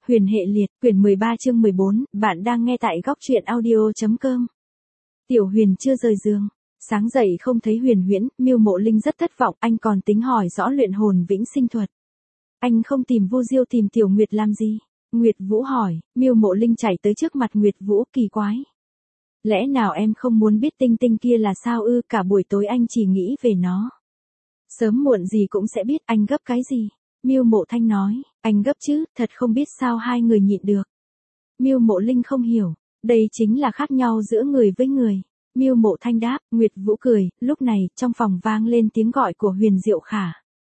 Huyền hệ liệt, quyển 13 chương 14, bạn đang nghe tại góc truyện audio.com. Tiểu Huyền chưa rời giường. Sáng dậy không thấy Huyền Huyễn, Miêu Mộ Linh rất thất vọng, anh còn tính hỏi rõ luyện hồn vĩnh sinh thuật. Anh không tìm Vu Diêu tìm Tiểu Nguyệt làm gì? Nguyệt Vũ hỏi, Miêu Mộ Linh chạy tới trước mặt Nguyệt Vũ, kỳ quái. Lẽ nào em không muốn biết tinh tinh kia là sao ư? Cả buổi tối anh chỉ nghĩ về nó. Sớm muộn gì cũng sẽ biết. Anh gấp cái gì? Miêu Mộ Thanh nói, anh gấp chứ, thật không biết sao hai người nhịn được. Miêu Mộ Linh không hiểu, đây chính là khác nhau giữa người với người. Miêu Mộ Thanh đáp, Nguyệt Vũ cười, lúc này, trong phòng vang lên tiếng gọi của Huyền Diệu Khả.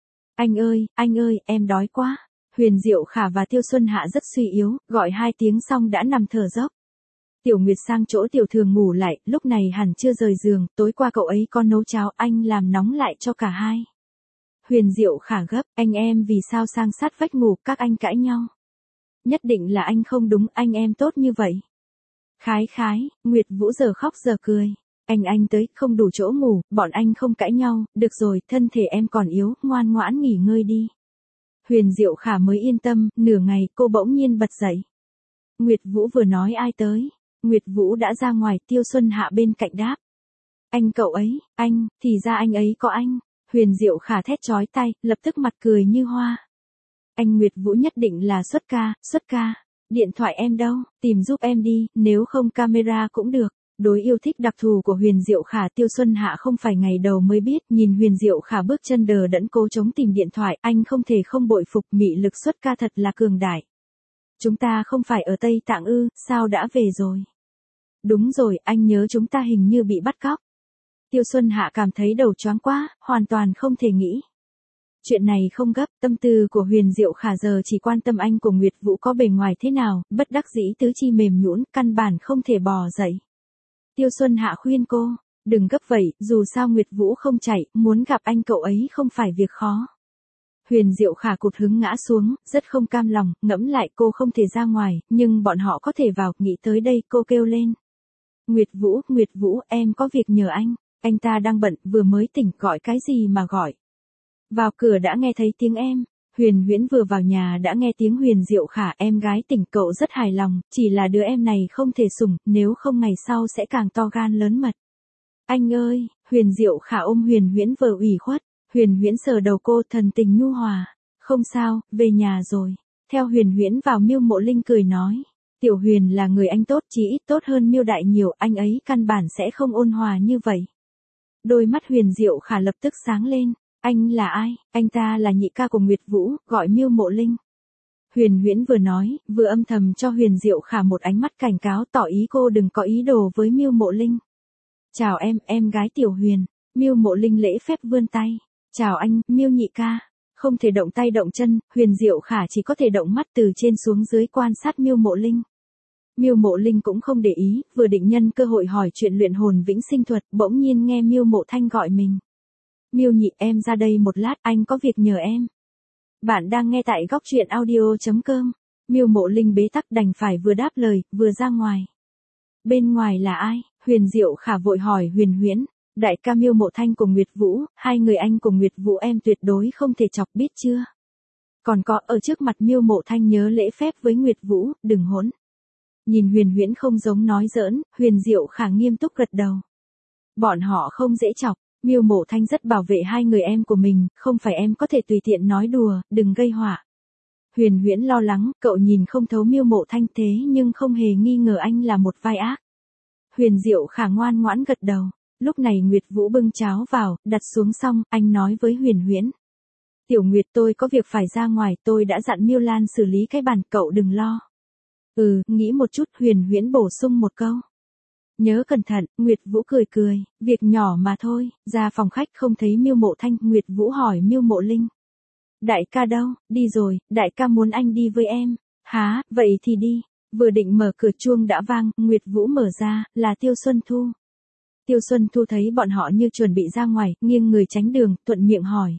Anh ơi, em đói quá. Huyền Diệu Khả và Tiêu Xuân Hạ rất suy yếu, gọi 2 tiếng xong đã nằm thở dốc. Tiểu Nguyệt sang chỗ Tiểu Thường ngủ lại, lúc này hẳn chưa rời giường, tối qua cậu ấy có nấu cháo, anh làm nóng lại cho cả hai. Huyền Diệu Khả gấp, anh em vì sao sang sát vách ngủ, các anh cãi nhau. Nhất định là anh không đúng, anh em tốt như vậy. Khái, Nguyệt Vũ giờ khóc giờ cười. Anh tới, không đủ chỗ ngủ, bọn anh không cãi nhau, được rồi, thân thể em còn yếu, ngoan ngoãn nghỉ ngơi đi. Huyền Diệu Khả mới yên tâm, nửa ngày, cô bỗng nhiên bật dậy. Nguyệt Vũ vừa nói ai tới. Nguyệt Vũ đã ra ngoài, Tiêu Xuân Hạ bên cạnh đáp. Anh cậu ấy, anh, thì ra anh ấy có anh. Huyền Diệu Khả thét chói tai, lập tức mặt cười như hoa. Anh Nguyệt Vũ nhất định là xuất ca. Điện thoại em đâu, tìm giúp em đi, nếu không camera cũng được. Đối yêu thích đặc thù của Huyền Diệu Khả, Tiêu Xuân Hạ không phải ngày đầu mới biết, nhìn Huyền Diệu Khả bước chân đờ đẫn cố chống tìm điện thoại, anh không thể không bội phục, mị lực xuất ca thật là cường đại. Chúng ta không phải ở Tây Tạng ư, sao đã về rồi? Đúng rồi, anh nhớ chúng ta hình như bị bắt cóc. Tiêu Xuân Hạ cảm thấy đầu choáng quá, hoàn toàn không thể nghĩ. Chuyện này không gấp, tâm tư của Huyền Diệu Khả giờ chỉ quan tâm anh của Nguyệt Vũ có bề ngoài thế nào, bất đắc dĩ tứ chi mềm nhũn, căn bản không thể bò dậy. Tiêu Xuân Hạ khuyên cô, đừng gấp vậy, dù sao Nguyệt Vũ không chạy, muốn gặp anh cậu ấy không phải việc khó. Huyền Diệu Khả cụt hứng ngã xuống, rất không cam lòng, ngẫm lại cô không thể ra ngoài, nhưng bọn họ có thể vào, nghĩ tới đây cô kêu lên. Nguyệt Vũ, em có việc nhờ anh ta đang bận, vừa mới tỉnh, gọi cái gì mà gọi. Vào cửa đã nghe thấy tiếng em. Huyền Huyễn vừa vào nhà đã nghe tiếng Huyền Diệu Khả, em gái tỉnh, cậu rất hài lòng, chỉ là đứa em này không thể sủng, nếu không ngày sau sẽ càng to gan lớn mật. Anh ơi, Huyền Diệu Khả ôm Huyền Huyễn vờ ủy khuất. Huyền Huyễn sờ đầu cô, thần tình nhu hòa. Không sao, về nhà rồi. Theo Huyền Huyễn vào, Miêu Mộ Linh cười nói. Tiểu Huyền là người anh tốt, chí ít tốt hơn Miêu Đại nhiều, anh ấy căn bản sẽ không ôn hòa như vậy. Đôi mắt Huyền Diệu Khả lập tức sáng lên. Anh là ai? Anh ta là nhị ca của Nguyệt Vũ, gọi Miêu Mộ Linh. Huyền Huyễn vừa nói, vừa âm thầm cho Huyền Diệu Khả một ánh mắt cảnh cáo, tỏ ý cô đừng có ý đồ với Miêu Mộ Linh. Chào em gái Tiểu Huyền. Miêu Mộ Linh lễ phép vươn tay. Chào anh, Miêu nhị ca. Không thể động tay động chân, Huyền Diệu Khả chỉ có thể động mắt từ trên xuống dưới quan sát Miêu Mộ Linh. Miêu Mộ Linh cũng không để ý, vừa định nhân cơ hội hỏi chuyện luyện hồn vĩnh sinh thuật, bỗng nhiên nghe Miêu Mộ Thanh gọi mình. Miêu nhị, em ra đây một lát, anh có việc nhờ em. Bạn đang nghe tại góc truyện audio.com. Miêu Mộ Linh bế tắc đành phải vừa đáp lời, vừa ra ngoài. Bên ngoài là ai? Huyền Diệu Khả vội hỏi Huyền Huyễn. Đại ca Miêu Mộ Thanh cùng Nguyệt Vũ, hai người anh cùng Nguyệt Vũ em tuyệt đối không thể chọc, biết chưa? Còn có, ở trước mặt Miêu Mộ Thanh nhớ lễ phép với Nguyệt Vũ, đừng hỗn. Nhìn Huyền Huyễn không giống nói giỡn, Huyền Diệu Khả nghiêm túc gật đầu. Bọn họ không dễ chọc. Miêu Mộ Thanh rất bảo vệ hai người em của mình, không phải em có thể tùy tiện nói đùa, đừng gây họa. Huyền Huyễn lo lắng, cậu nhìn không thấu Miêu Mộ Thanh thế nhưng không hề nghi ngờ anh là một vai ác. Huyền Diệu Khả ngoan ngoãn gật đầu. Lúc này Nguyệt Vũ bưng cháo vào, đặt xuống xong, anh nói với Huyền Huyễn. Tiểu Nguyệt, tôi có việc phải ra ngoài, tôi đã dặn Miêu Lan xử lý cái bàn, cậu đừng lo. Nghĩ một chút, Huyền Huyễn bổ sung một câu. Nhớ cẩn thận. Nguyệt Vũ cười, việc nhỏ mà thôi. Ra phòng khách không thấy Miêu Mộ Thanh, Nguyệt Vũ hỏi Miêu Mộ Linh. Đại ca đâu? Đi rồi, đại ca muốn anh đi với em. Hả, vậy thì đi. Vừa định mở cửa chuông đã vang, Nguyệt Vũ mở ra, là Tiêu Xuân Thu. Tiêu Xuân Thu thấy bọn họ như chuẩn bị ra ngoài, nghiêng người tránh đường, thuận miệng hỏi.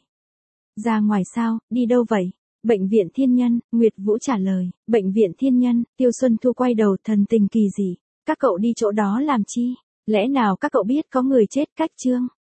Ra ngoài sao, đi đâu vậy? Bệnh viện Thiên Nhân, Nguyệt Vũ trả lời. Bệnh viện Thiên Nhân, Tiêu Xuân Thu quay đầu, thần tình kỳ dị. Các cậu đi chỗ đó làm chi? Lẽ nào các cậu biết có người chết cách chương?